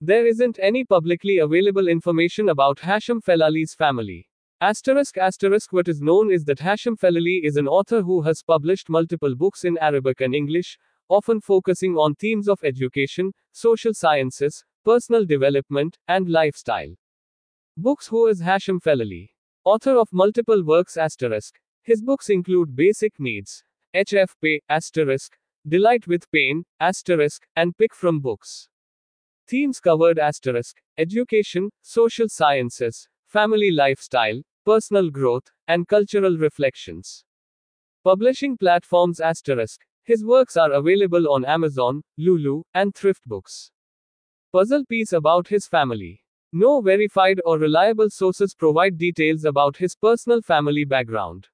There isn't any publicly available information about Hashim Felali's family. What is known is that Hashim Felali is an author who has published multiple books in Arabic and English, often focusing on themes of education, social sciences, personal development, and lifestyle. Books. Who is Hashim Felali? Author of multiple works. His books include Basic Needs, HFP, Delight with Pain, and Pick from Books. Themes covered: education, social sciences, family lifestyle, personal growth, and cultural reflections. Publishing platforms: his works are available on Amazon, Lulu, and Thrift Books. Puzzle piece about his family. No verified or reliable sources provide details about his personal family background.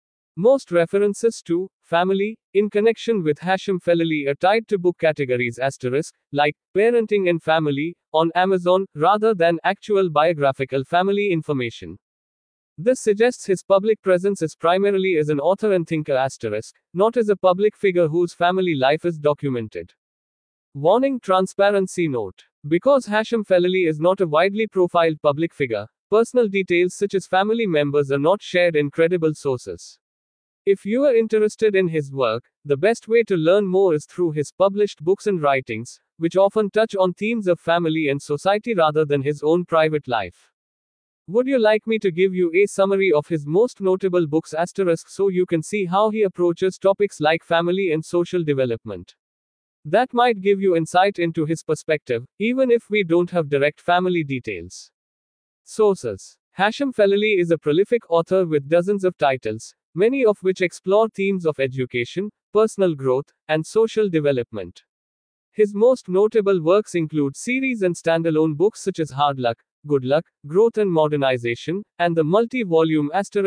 Most references to family in connection with Hashim Felali are tied to book categories like parenting and family on Amazon rather than actual biographical family information. This suggests his public presence is primarily as an author and thinker not as a public figure whose family life is documented. Warning: transparency note. Because Hashim Felali is not a widely profiled public figure, personal details such as family members are not shared in credible sources. If you are interested in his work, the best way to learn more is through his published books and writings, which often touch on themes of family and society rather than his own private life. Would you like me to give you a summary of his most notable books so you can see how he approaches topics like family and social development? That might give you insight into his perspective, even if we don't have direct family details. Sources. Hashim Felali is a prolific author with dozens of titles, many of which explore themes of education, personal growth, and social development. His most notable works include series and standalone books such as Hard Luck, Good Luck, Growth and Modernization, and the multi-volume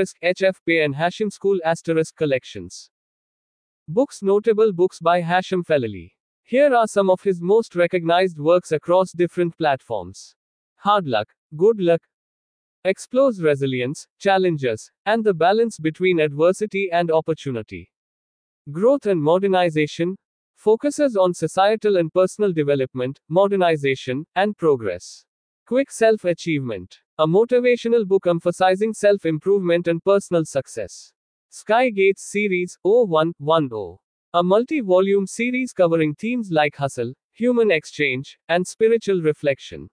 HFP and Hashim School collections. Books. Notable books by Hashim Felali. Here are some of his most recognized works across different platforms. Hard Luck, Good Luck explores resilience, challenges, and the balance between adversity and opportunity. Growth and Modernization focuses on societal and personal development, modernization, and progress. Quick Self-Achievement, a motivational book emphasizing self-improvement and personal success. Sky Gates Series 0110, a multi-volume series covering themes like hustle, human exchange, and spiritual reflection.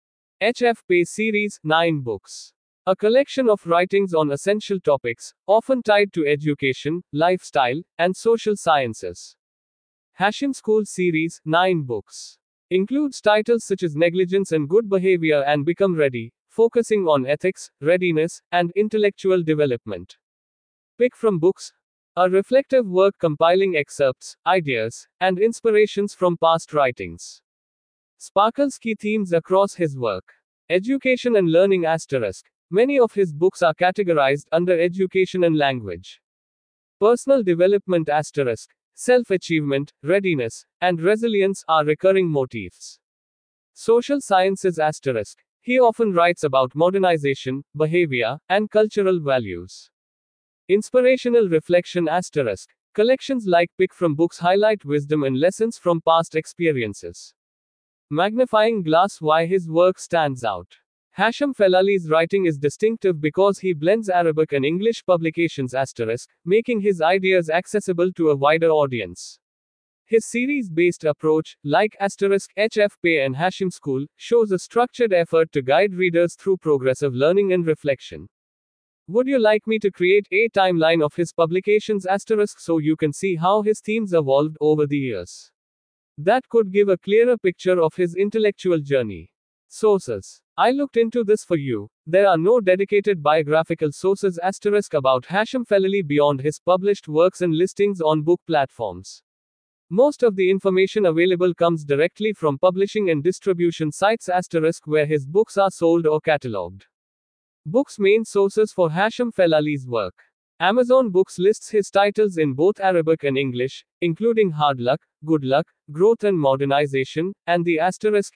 HFP Series 9 books, a collection of writings on essential topics, often tied to education, lifestyle, and social sciences. Hashim School Series 9 books includes titles such as Negligence and Good Behavior and Become Ready, focusing on ethics, readiness, and intellectual development. Pick from Books, a reflective work compiling excerpts, ideas, and inspirations from past writings. Sparkles key themes across his work. Education and learning Many of his books are categorized under education and language. Personal development self-achievement, readiness, and resilience are recurring motifs. Social sciences he often writes about modernization, behavior, and cultural values. Inspirational reflection collections like Pick from Books highlight wisdom and lessons from past experiences. Magnifying glass. Why his work stands out. Hashim Felali's writing is distinctive because he blends Arabic and English publications making his ideas accessible to a wider audience. His series-based approach, like HFP and Hashim School, shows a structured effort to guide readers through progressive learning and reflection. Would you like me to create a timeline of his publications so you can see how his themes evolved over the years? That could give a clearer picture of his intellectual journey. Sources. I looked into this for you. There are no dedicated biographical sources about Hashim Felali beyond his published works and listings on book platforms. Most of the information available comes directly from publishing and distribution sites where his books are sold or catalogued. Books. Main sources for Hashim Felali's work. Amazon Books lists his titles in both Arabic and English, including Hard Luck, Good Luck, Growth and Modernization, and the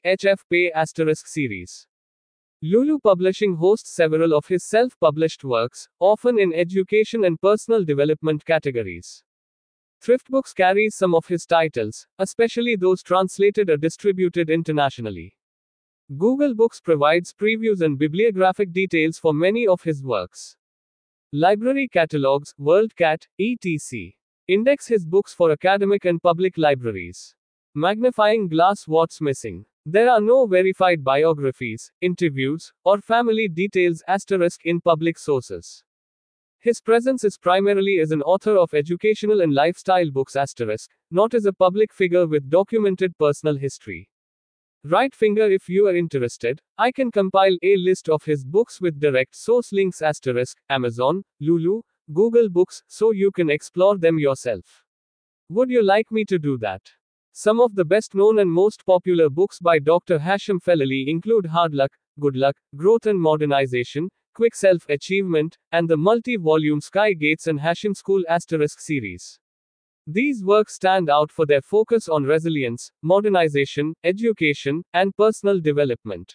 HFP series. Lulu Publishing hosts several of his self-published works, often in education and personal development categories. Thrift Books carries some of his titles, especially those translated or distributed internationally. Google Books provides previews and bibliographic details for many of his works. Library catalogs, WorldCat, etc. Index his books for academic and public libraries. Magnifying glass. What's missing? There are no verified biographies, interviews, or family details in public sources. His presence is primarily as an author of educational and lifestyle books not as a public figure with documented personal history. Right finger. If you are interested, I can compile a list of his books with direct source links Amazon, Lulu, Google Books, so you can explore them yourself. Would you like me to do that? Some of the best known and most popular books by Dr. Hashim Felali include Hard Luck, Good Luck, Growth and Modernization, Quick Self-Achievement, and the multi-volume Sky Gates and Hashim School series. These works stand out for their focus on resilience, modernization, education, and personal development.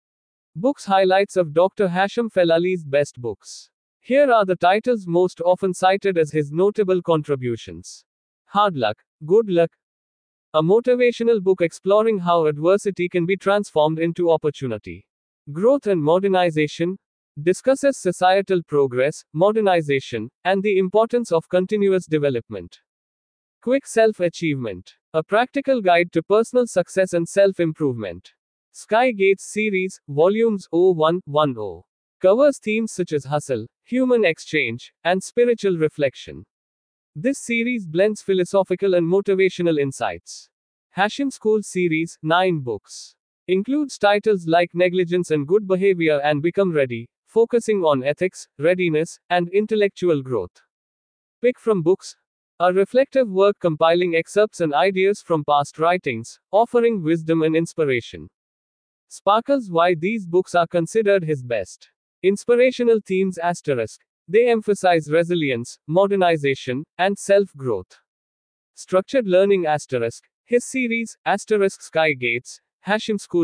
Books highlights of Dr. Hashim Felali's best books. Here are the titles most often cited as his notable contributions. Hard Luck, Good Luck. A motivational book exploring how adversity can be transformed into opportunity. Growth and Modernization discusses societal progress, modernization, and the importance of continuous development. Quick Self-Achievement, a practical guide to personal success and self-improvement. Sky Gates Series, Volumes 0110. Covers themes such as hustle, human exchange, and spiritual reflection. This series blends philosophical and motivational insights. Hashim School Series, 9 books. Includes titles like Negligence and Good Behavior and Become Ready, focusing on ethics, readiness, and intellectual growth. Pick from Books, a reflective work compiling excerpts and ideas from past writings, offering wisdom and inspiration. Sparkles. Why these books are considered his best. Inspirational themes They emphasize resilience, modernization, and self-growth. Structured learning His series, Sky Gates, Hashim School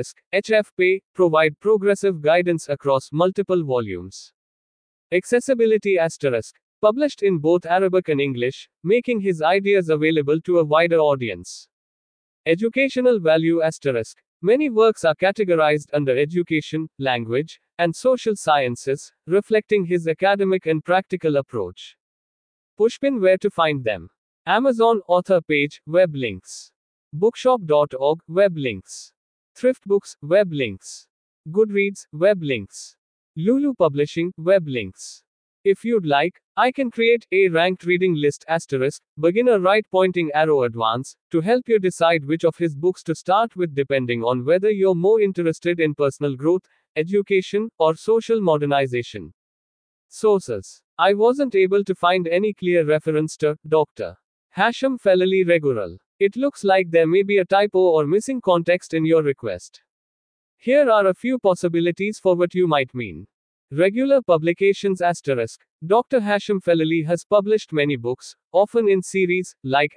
HFP, provide progressive guidance across multiple volumes. Accessibility published in both Arabic and English, making his ideas available to a wider audience. Educational value Many works are categorized under education, language, and social sciences, reflecting his academic and practical approach. Pushpin. Where to find them? Amazon author page, web links. Bookshop.org, web links. Thrift Books, web links. Goodreads, web links. Lulu Publishing, web links. If you'd like, I can create a ranked reading list beginner right pointing arrow advance, to help you decide which of his books to start with depending on whether you're more interested in personal growth, education, or social modernization. Sources. I wasn't able to find any clear reference to Dr. Hashim Felali Regulal. It looks like there may be a typo or missing context in your request. Here are a few possibilities for what you might mean. Regular publications Dr. Hashim Felali has published many books, often in series, like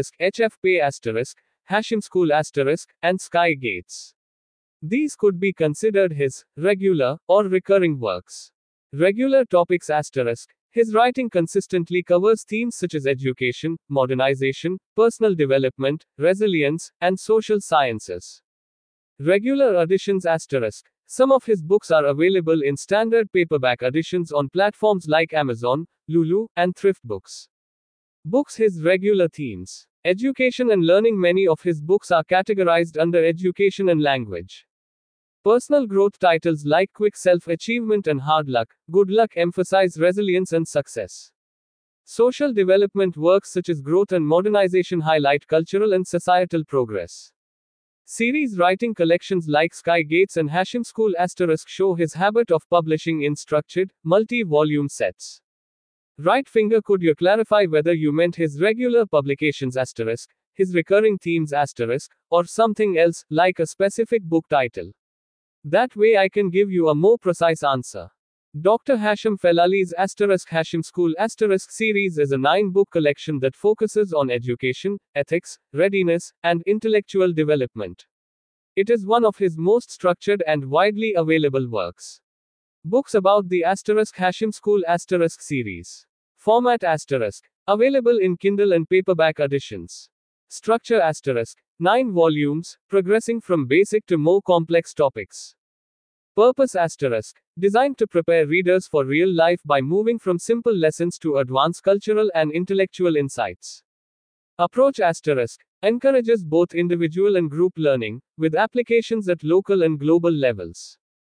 HFP Hashim School and Sky Gates. These could be considered his regular or recurring works. Regular topics His writing consistently covers themes such as education, modernization, personal development, resilience, and social sciences. Regular editions Some of his books are available in standard paperback editions on platforms like Amazon, Lulu, and Thrift Books. Books. His regular themes. Education and learning. Many of his books are categorized under education and language. Personal growth titles like Quick Self-Achievement and Hard Luck, Good Luck emphasize resilience and success. Social development works such as Growth and Modernization highlight cultural and societal progress. Series writing collections like Sky Gates and Hashim School show his habit of publishing in structured, multi-volume sets. Right finger. Could you clarify whether you meant his regular publications his recurring themes or something else, like a specific book title? That way I can give you a more precise answer. Dr. Hashim Felali's Hashim School series is a 9-book collection that focuses on education, ethics, readiness, and intellectual development. It is one of his most structured and widely available works. Books about the Hashim School series. Format available in Kindle and paperback editions. Structure 9 volumes, progressing from basic to more complex topics. Purpose asterisk. Designed to prepare readers for real life by moving from simple lessons to advanced cultural and intellectual insights. Approach asterisk. Encourages both individual and group learning, with applications at local and global levels.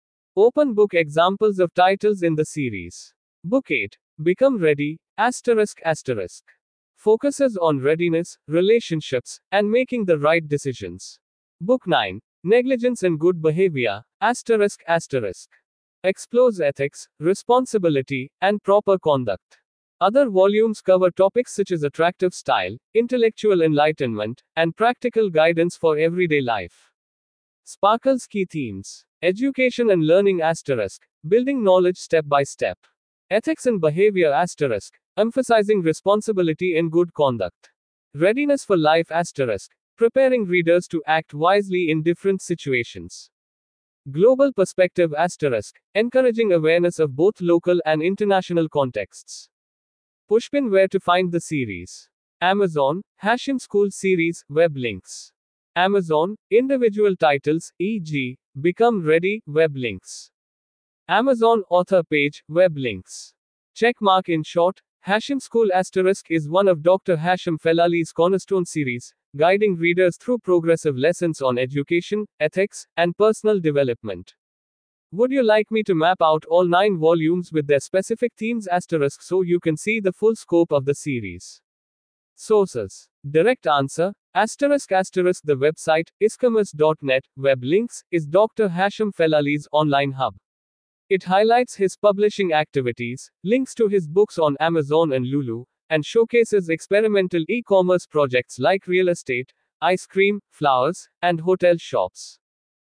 Open book examples of titles in the series. Book 8. Become Ready, asterisk asterisk. Focuses on readiness, relationships, and making the right decisions. Book 9. Negligence and Good Behavior, asterisk asterisk. Explores ethics, responsibility, and proper conduct. Other volumes cover topics such as attractive style, intellectual enlightenment, and practical guidance for everyday life. Sparkle's key themes. Education and learning asterisk. Building knowledge step by step. Ethics and behavior asterisk. Emphasizing responsibility and good conduct. Readiness for life asterisk. Preparing readers to act wisely in different situations. Global perspective asterisk. Encouraging awareness of both local and international contexts. Pushpin. Where to find the series. Amazon, Hashim School Series, web links. Amazon, individual titles, e.g., Become Ready, web links. Amazon author page, web links. Checkmark. In short, Hashim School asterisk is one of Dr. Hashim Felali's cornerstone series, guiding readers through progressive lessons on education, ethics, and personal development. Would you like me to map out all 9 volumes with their specific themes asterisk so you can see the full scope of the series? Sources. Direct answer, asterisk asterisk. The website, iscommerce.net, web links, is Dr. Hashim Felali's online hub. It highlights his publishing activities, links to his books on Amazon and Lulu, and showcases experimental e-commerce projects like real estate, ice cream, flowers, and hotel shops.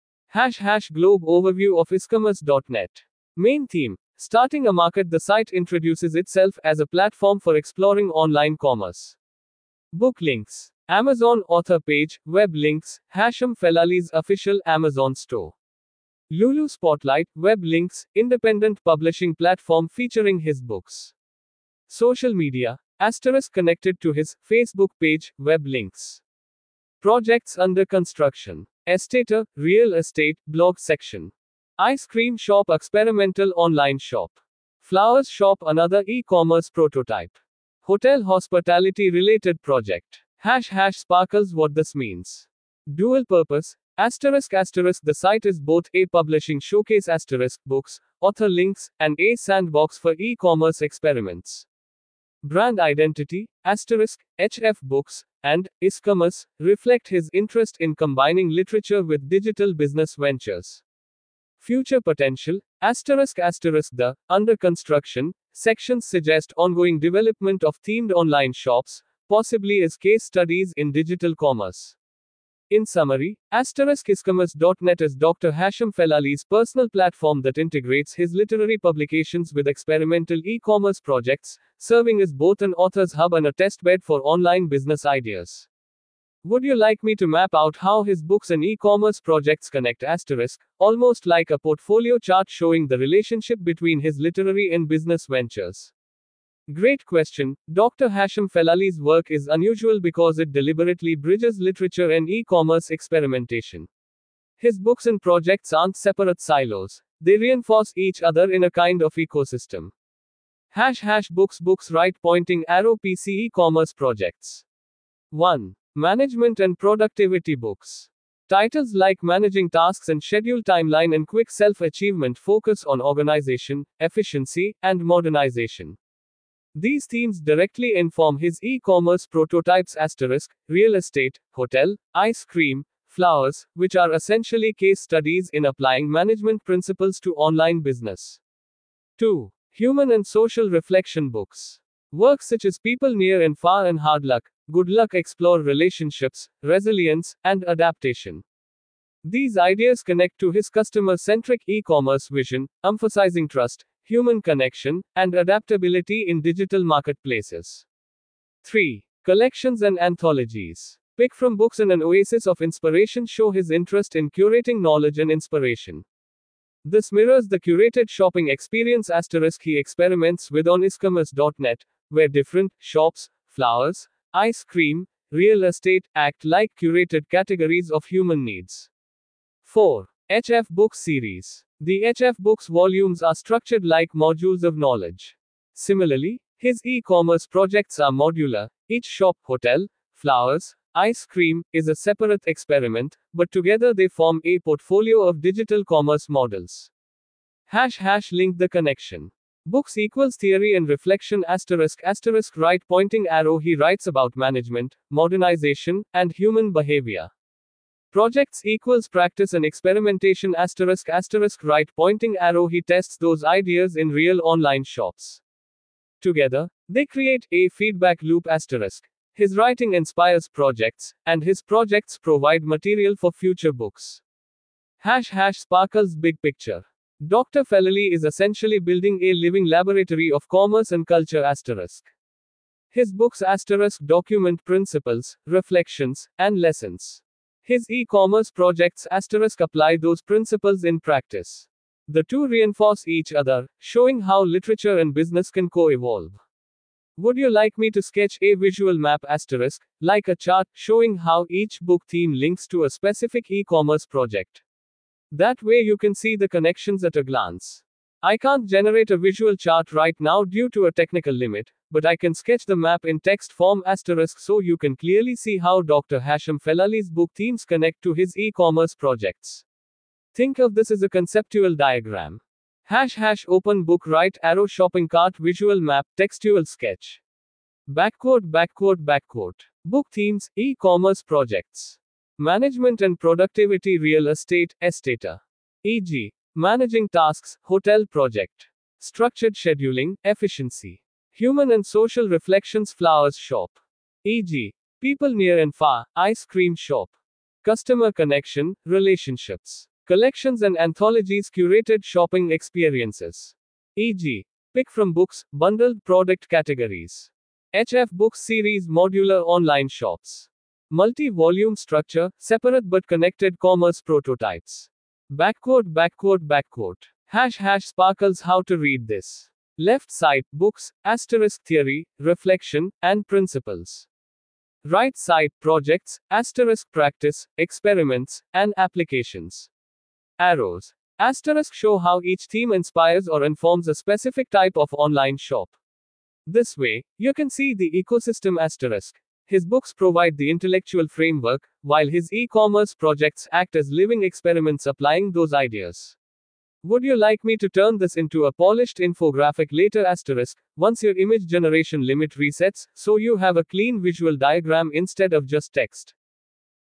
Globe overview of iscommerce.net. Main theme. Starting a market. The site introduces itself as a platform for exploring online commerce. Book links. Amazon author page, web links, Hashim Felali's official Amazon store. Lulu Spotlight, web links, independent publishing platform featuring his books. Social media, asterisk connected to his Facebook page, web links. Projects under construction. Estater, real estate, blog section. Ice cream shop, experimental online shop. Flowers shop, another e-commerce prototype. Hotel hospitality related project. Sparkles. What this means. Dual purpose, asterisk asterisk. The site is both a publishing showcase asterisk books, author links, and a sandbox for e-commerce experiments. Brand identity, asterisk, HF Books, and iscommerce, reflect his interest in combining literature with digital business ventures. Future potential, asterisk asterisk. The under construction sections suggest ongoing development of themed online shops, possibly as case studies in digital commerce. In summary, iscommerce.net is Dr. Hashim Felali's personal platform that integrates his literary publications with experimental e-commerce projects, serving as both an author's hub and a testbed for online business ideas. Would you like me to map out how his books and e-commerce projects connect asterisk, almost like a portfolio chart showing the relationship between his literary and business ventures? Great question. Dr. Hashim Felali's work is unusual because it deliberately bridges literature and e-commerce experimentation. His books and projects aren't separate silos, they reinforce each other in a kind of ecosystem. Books right pointing arrow PC e-commerce projects. 1. Management and productivity books. Titles like Managing Tasks and Schedule Timeline and Quick Self-Achievement focus on organization, efficiency, and modernization. These themes directly inform his e-commerce prototypes asterisk, real estate, hotel, ice cream, flowers, which are essentially case studies in applying management principles to online business. 2. Human and social reflection books. Works such as People Near and Far and Hard Luck, Good Luck explore relationships, resilience, and adaptation. These ideas connect to his customer-centric e-commerce vision, emphasizing trust, human connection, and adaptability in digital marketplaces. 3. Collections and anthologies. Pick from books and an oasis of inspiration show his interest in curating knowledge and inspiration. This mirrors the curated shopping experience asterisk he experiments with on iscommerce.net, where different shops, flowers, ice cream, real estate, act like curated categories of human needs. 4. HF Books Series. The HF Books volumes are structured like modules of knowledge. Similarly, his e-commerce projects are modular. Each shop, hotel, flowers, ice cream is a separate experiment, but together they form a portfolio of digital commerce models. # link the connection. Books equals theory and reflection *** right pointing arrow. He writes about management, modernization, and human behavior. Projects equals practice and experimentation *** right pointing arrow. He tests those ideas in real online shops. Together, they create a feedback loop ***. His writing inspires projects, and his projects provide material for future books. # Sparkle's big picture. Dr. Felali is essentially building a living laboratory of commerce and culture ***. His books * document principles, reflections, and lessons. His e-commerce projects * apply those principles in practice. The two reinforce each other, showing how literature and business can co-evolve. Would you like me to sketch a visual map **, like a chart, showing how each book theme links to a specific e-commerce project? That way you can see the connections at a glance. I can't generate a visual chart right now due to a technical limit, but I can sketch the map in text form * so you can clearly see how Dr. Hasham Felali's book themes connect to his e-commerce projects. Think of this as a conceptual diagram. # open book right arrow shopping cart visual map textual sketch. ****. Book themes, e-commerce projects. Management and productivity real estate, estata. E.g. managing tasks, hotel project. Structured scheduling, efficiency. Human and social reflections flowers shop. E.g. people near and far, ice cream shop. Customer connection, relationships. Collections and anthologies curated shopping experiences. E.g. pick from books, bundled product categories. HF Books Series modular online shops. Multi-volume structure, separate but connected commerce prototypes. ****. # Sparkles how to read this. Left side, books, * theory, reflection, and principles. Right side, projects, * practice, experiments, and applications. Arrows. * show how each theme inspires or informs a specific type of online shop. This way, you can see the ecosystem **. His books provide the intellectual framework, while his e-commerce projects act as living experiments applying those ideas. Would you like me to turn this into a polished infographic later **, once your image generation limit resets, so you have a clean visual diagram instead of just text?